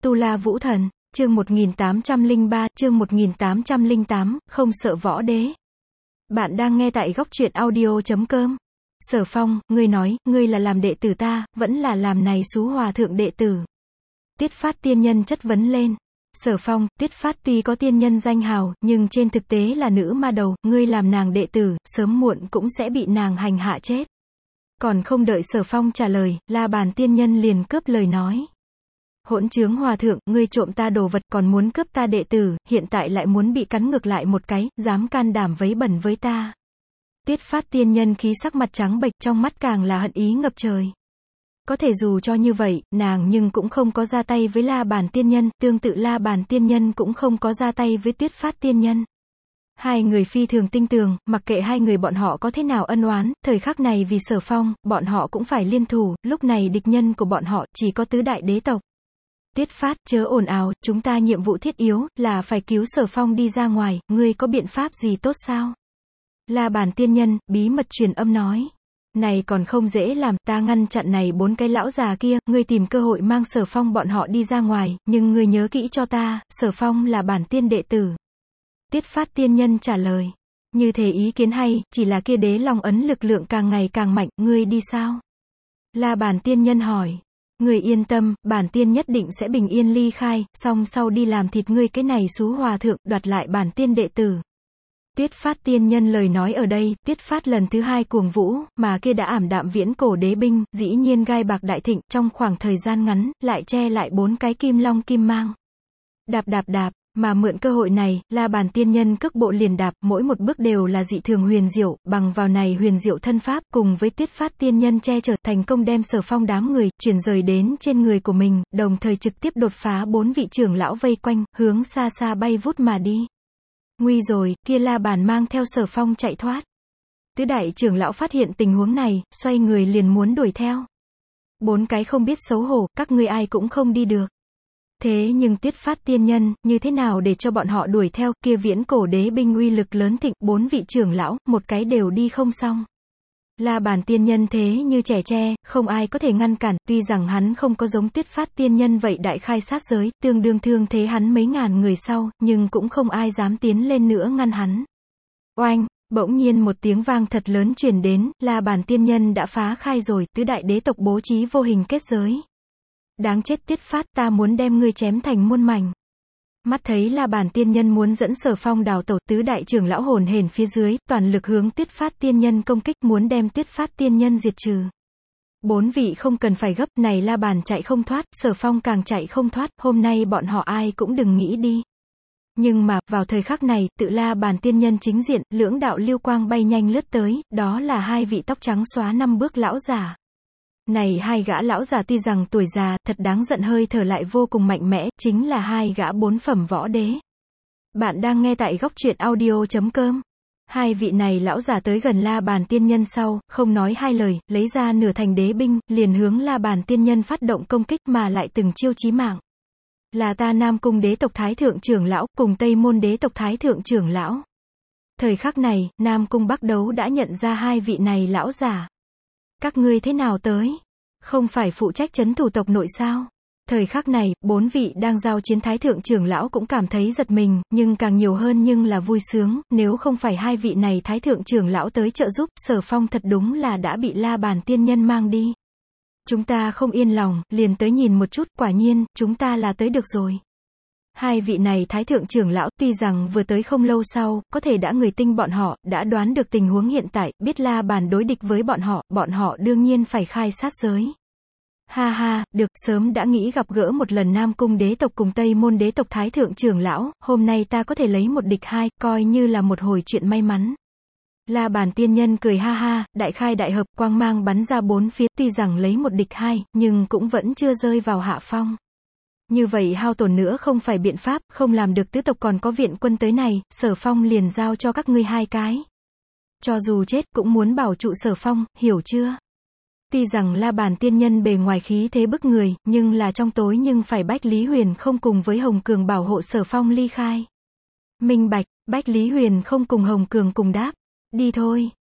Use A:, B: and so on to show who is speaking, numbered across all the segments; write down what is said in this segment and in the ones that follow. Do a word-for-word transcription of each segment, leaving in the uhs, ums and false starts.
A: Tu La Vũ Thần, chương một nghìn tám trăm lẻ ba, chương một nghìn tám trăm lẻ tám, không sợ võ đế. Bạn đang nghe tại góc truyện audio chấm com. Sở Phong, ngươi nói, ngươi là làm đệ tử ta, vẫn là làm này xú hòa thượng đệ tử. Tiết Phát tiên nhân chất vấn lên. Sở Phong, Tiết Phát tuy có tiên nhân danh hào, nhưng trên thực tế là nữ ma đầu, ngươi làm nàng đệ tử, sớm muộn cũng sẽ bị nàng hành hạ chết. Còn không đợi Sở Phong trả lời, La Bàn tiên nhân liền cướp lời nói. Hỗn trướng hòa thượng, ngươi trộm ta đồ vật còn muốn cướp ta đệ tử, hiện tại lại muốn bị cắn ngược lại một cái, dám can đảm vấy bẩn với ta. Tiết Phát tiên nhân khí sắc mặt trắng bệch, trong mắt càng là hận ý ngập trời. Có thể dù cho như vậy, nàng nhưng cũng không có ra tay với La Bàn tiên nhân, tương tự La Bàn tiên nhân cũng không có ra tay với Tiết Phát tiên nhân. Hai người phi thường tinh tường, mặc kệ hai người bọn họ có thế nào ân oán, thời khắc này vì Sở Phong, bọn họ cũng phải liên thủ, lúc này địch nhân của bọn họ chỉ có tứ đại đế tộc. Tiết Phát, chớ ồn ào, chúng ta nhiệm vụ thiết yếu, là phải cứu Sở Phong đi ra ngoài, ngươi có biện pháp gì tốt sao? La Bàn tiên nhân, bí mật truyền âm nói. Này còn không dễ làm, ta ngăn chặn này bốn cái lão già kia, ngươi tìm cơ hội mang Sở Phong bọn họ đi ra ngoài, nhưng ngươi nhớ kỹ cho ta, Sở Phong là bản tiên đệ tử. Tiết Phát tiên nhân trả lời. Như thế ý kiến hay, chỉ là kia đế long ấn lực lượng càng ngày càng mạnh, ngươi đi sao? La Bàn tiên nhân hỏi. Ngươi yên tâm, bản tiên nhất định sẽ bình yên ly khai, song sau đi làm thịt ngươi cái này xú hòa thượng, đoạt lại bản tiên đệ tử. Tiết Phát tiên nhân lời nói ở đây, Tiết Phát lần thứ hai cuồng vũ, mà kia đã ảm đạm viễn cổ đế binh, dĩ nhiên gai bạc đại thịnh, trong khoảng thời gian ngắn, lại che lại bốn cái kim long kim mang. Đạp đạp đạp, mà mượn cơ hội này, La Bàn tiên nhân cước bộ liền đạp, mỗi một bước đều là dị thường huyền diệu, bằng vào này huyền diệu thân pháp, cùng với Tiết Phát tiên nhân che chở, thành công đem Sở Phong đám người, chuyển rời đến trên người của mình, đồng thời trực tiếp đột phá bốn vị trưởng lão vây quanh, hướng xa xa bay vút mà đi. Nguy rồi, kia La Bàn mang theo Sở Phong chạy thoát. Tứ đại trưởng lão phát hiện tình huống này, xoay người liền muốn đuổi theo. Bốn cái không biết xấu hổ, các ngươi ai cũng không đi được. Thế nhưng Tiết Phát tiên nhân, như thế nào để cho bọn họ đuổi theo, kia viễn cổ đế binh uy lực lớn thịnh, bốn vị trưởng lão, một cái đều đi không xong. La Bàn tiên nhân thế như trẻ tre, không ai có thể ngăn cản, tuy rằng hắn không có giống Tiết Phát tiên nhân vậy đại khai sát giới, tương đương thương thế hắn mấy ngàn người sau, nhưng cũng không ai dám tiến lên nữa ngăn hắn. Oanh! Bỗng nhiên một tiếng vang thật lớn truyền đến, La Bàn tiên nhân đã phá khai rồi, tứ đại đế tộc bố trí vô hình kết giới. Đáng chết Tiết Phát, ta muốn đem ngươi chém thành muôn mảnh. Mắt thấy La Bàn tiên nhân muốn dẫn Sở Phong đào tẩu, tứ đại trưởng lão hồn hển phía dưới, toàn lực hướng Tiết Phát tiên nhân công kích, muốn đem Tiết Phát tiên nhân diệt trừ. Bốn vị không cần phải gấp, này La Bàn chạy không thoát, Sở Phong càng chạy không thoát, hôm nay bọn họ ai cũng đừng nghĩ đi. Nhưng mà, vào thời khắc này, tự La Bàn tiên nhân chính diện, lưỡng đạo lưu quang bay nhanh lướt tới, đó là hai vị tóc trắng xóa năm bước lão giả. Này hai gã lão già tuy rằng tuổi già, thật đáng giận hơi thở lại vô cùng mạnh mẽ, chính là hai gã bốn phẩm võ đế. Bạn đang nghe tại góc truyện audio chấm com. Hai vị này lão già tới gần La Bàn tiên nhân sau, không nói hai lời, lấy ra nửa thành đế binh, liền hướng La Bàn tiên nhân phát động công kích mà lại từng chiêu chí mạng. Là ta Nam Cung đế tộc Thái thượng trưởng lão, cùng Tây Môn đế tộc Thái thượng trưởng lão. Thời khắc này, Nam Cung Bắc Đấu đã nhận ra hai vị này lão già. Các ngươi thế nào tới? Không phải phụ trách trấn thủ tộc nội sao? Thời khắc này, bốn vị đang giao chiến Thái thượng trưởng lão cũng cảm thấy giật mình, nhưng càng nhiều hơn nhưng là vui sướng, nếu không phải hai vị này Thái thượng trưởng lão tới trợ giúp, Sở Phong thật đúng là đã bị La Bàn tiên nhân mang đi. Chúng ta không yên lòng, liền tới nhìn một chút, quả nhiên, chúng ta là tới được rồi. Hai vị này Thái thượng trưởng lão, tuy rằng vừa tới không lâu sau, có thể đã người tinh bọn họ, đã đoán được tình huống hiện tại, biết La Bàn đối địch với bọn họ, bọn họ đương nhiên phải khai sát giới. Ha ha, được, sớm đã nghĩ gặp gỡ một lần Nam Cung đế tộc cùng Tây Môn đế tộc Thái thượng trưởng lão, hôm nay ta có thể lấy một địch hai, coi như là một hồi chuyện may mắn. La Bàn tiên nhân cười ha ha, đại khai đại hợp, quang mang bắn ra bốn phía, tuy rằng lấy một địch hai, nhưng cũng vẫn chưa rơi vào hạ phong. Như vậy hao tổn nữa không phải biện pháp, không làm được tứ tộc còn có viện quân tới này, Sở Phong liền giao cho các ngươi hai cái. Cho dù chết cũng muốn bảo trụ Sở Phong, hiểu chưa? Tuy rằng La Bàn tiên nhân bề ngoài khí thế bức người, nhưng là trong tối nhưng phải Bách Lý Huyền không cùng với Hồng Cường bảo hộ Sở Phong ly khai. Minh bạch, Bách Lý Huyền không cùng Hồng Cường cùng đáp. Đi thôi.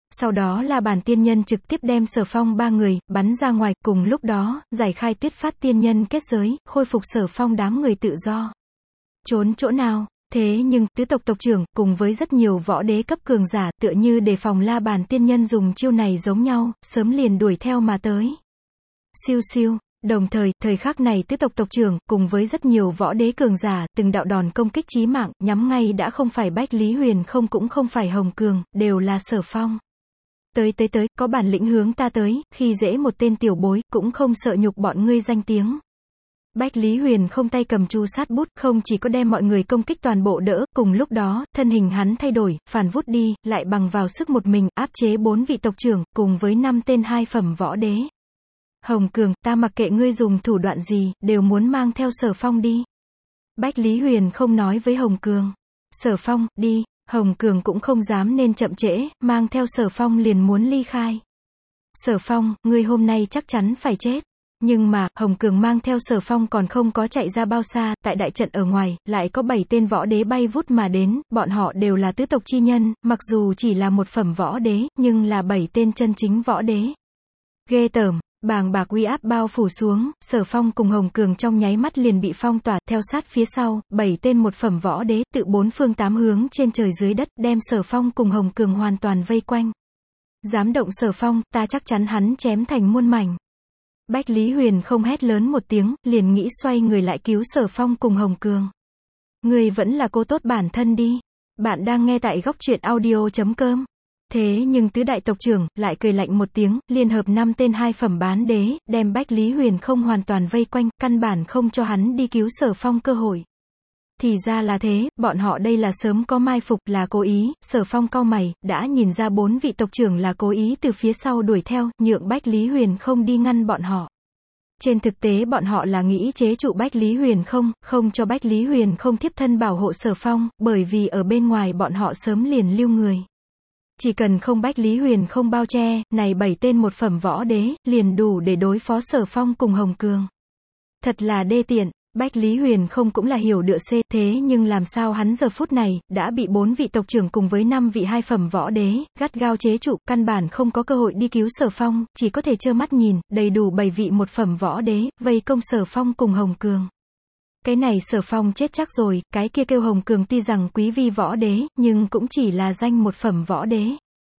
A: Sau đó La Bàn tiên nhân trực tiếp đem Sở Phong ba người, bắn ra ngoài, cùng lúc đó, giải khai Tuyết Phát tiên nhân kết giới, khôi phục Sở Phong đám người tự do. Trốn chỗ nào? Thế nhưng, tứ tộc tộc trưởng, cùng với rất nhiều võ đế cấp cường giả, tựa như đề phòng La Bàn tiên nhân dùng chiêu này giống nhau, sớm liền đuổi theo mà tới. Siêu siêu. Đồng thời, thời khắc này tứ tộc tộc trưởng, cùng với rất nhiều võ đế cường giả, từng đạo đòn công kích chí mạng, nhắm ngay đã không phải Bách Lý Huyền không cũng không phải Hồng Cường, đều là Sở Phong. Tới tới tới, có bản lĩnh hướng ta tới, khi dễ một tên tiểu bối, cũng không sợ nhục bọn ngươi danh tiếng. Bách Lý Huyền không tay cầm chu sát bút, không chỉ có đem mọi người công kích toàn bộ đỡ, cùng lúc đó, thân hình hắn thay đổi, phản vút đi, lại bằng vào sức một mình, áp chế bốn vị tộc trưởng, cùng với năm tên hai phẩm võ đế. Hồng Cường, ta mặc kệ ngươi dùng thủ đoạn gì, đều muốn mang theo Sở Phong đi. Bách Lý Huyền không nói với Hồng Cường. Sở Phong, đi. Hồng Cường cũng không dám nên chậm trễ, mang theo Sở Phong liền muốn ly khai. Sở Phong, ngươi hôm nay chắc chắn phải chết. Nhưng mà, Hồng Cường mang theo Sở Phong còn không có chạy ra bao xa, tại đại trận ở ngoài, lại có bảy tên võ đế bay vút mà đến, bọn họ đều là tứ tộc chi nhân, mặc dù chỉ là một phẩm võ đế, nhưng là bảy tên chân chính võ đế. Ghê tởm. Bàng bạc uy áp bao phủ xuống, Sở Phong cùng Hồng Cường trong nháy mắt liền bị phong tỏa, theo sát phía sau, bảy tên một phẩm võ đế, tự bốn phương tám hướng trên trời dưới đất, đem Sở Phong cùng Hồng Cường hoàn toàn vây quanh. Dám động Sở Phong, ta chắc chắn hắn chém thành muôn mảnh. Bách Lý Huyền không hét lớn một tiếng, liền nghĩ xoay người lại cứu Sở Phong cùng Hồng Cường. Người vẫn là cố tốt bản thân đi. Bạn đang nghe tại góc truyện audio chấm com. Thế nhưng tứ đại tộc trưởng, lại cười lạnh một tiếng, liên hợp năm tên hai phẩm bán đế, đem Bách Lý Huyền không hoàn toàn vây quanh, căn bản không cho hắn đi cứu Sở Phong cơ hội. Thì ra là thế, bọn họ đây là sớm có mai phục, là cố ý. Sở Phong cau mày, đã nhìn ra bốn vị tộc trưởng là cố ý từ phía sau đuổi theo, nhượng Bách Lý Huyền không đi ngăn bọn họ. Trên thực tế bọn họ là nghĩ chế trụ Bách Lý Huyền không, không cho Bách Lý Huyền không thiếp thân bảo hộ Sở Phong, bởi vì ở bên ngoài bọn họ sớm liền lưu người. Chỉ cần không Bách Lý Huyền không bao che, này bảy tên một phẩm võ đế, liền đủ để đối phó Sở Phong cùng Hồng Cường. Thật là đê tiện, Bách Lý Huyền không cũng là hiểu đựa C, thế nhưng làm sao hắn giờ phút này, đã bị bốn vị tộc trưởng cùng với năm vị hai phẩm võ đế, gắt gao chế trụ, căn bản không có cơ hội đi cứu Sở Phong, chỉ có thể trơ mắt nhìn, đầy đủ bảy vị một phẩm võ đế, vây công Sở Phong cùng Hồng Cường. Cái này Sở Phong chết chắc rồi, cái kia kêu Hồng Cường tuy rằng quý vi võ đế, nhưng cũng chỉ là danh một phẩm võ đế.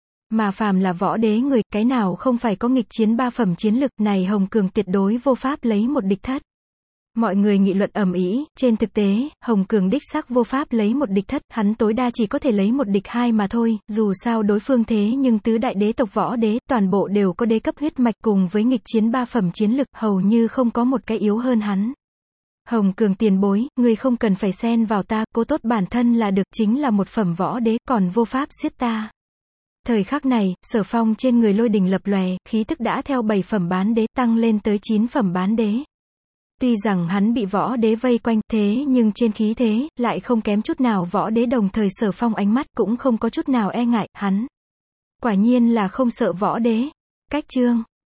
A: Mà phàm là võ đế người, cái nào không phải có nghịch chiến ba phẩm chiến lực, này Hồng Cường tuyệt đối vô pháp lấy một địch thất. Mọi người nghị luận ầm ĩ, trên thực tế, Hồng Cường đích xác vô pháp lấy một địch thất, hắn tối đa chỉ có thể lấy một địch hai mà thôi, dù sao đối phương thế nhưng tứ đại đế tộc võ đế, toàn bộ đều có đế cấp huyết mạch cùng với nghịch chiến ba phẩm chiến lực, hầu như không có một cái yếu hơn hắn. Hồng Cường tiền bối, ngươi không cần phải xen vào ta, cố tốt bản thân là được, chính là một phẩm võ đế, còn vô pháp giết ta. Thời khắc này, Sở Phong trên người lôi đình lập lòe, khí tức đã theo bảy phẩm bán đế, tăng lên tới chín phẩm bán đế. Tuy rằng hắn bị võ đế vây quanh, thế nhưng trên khí thế, lại không kém chút nào võ đế, đồng thời Sở Phong ánh mắt cũng không có chút nào e ngại, hắn. Quả nhiên là không sợ võ đế. Cách chương.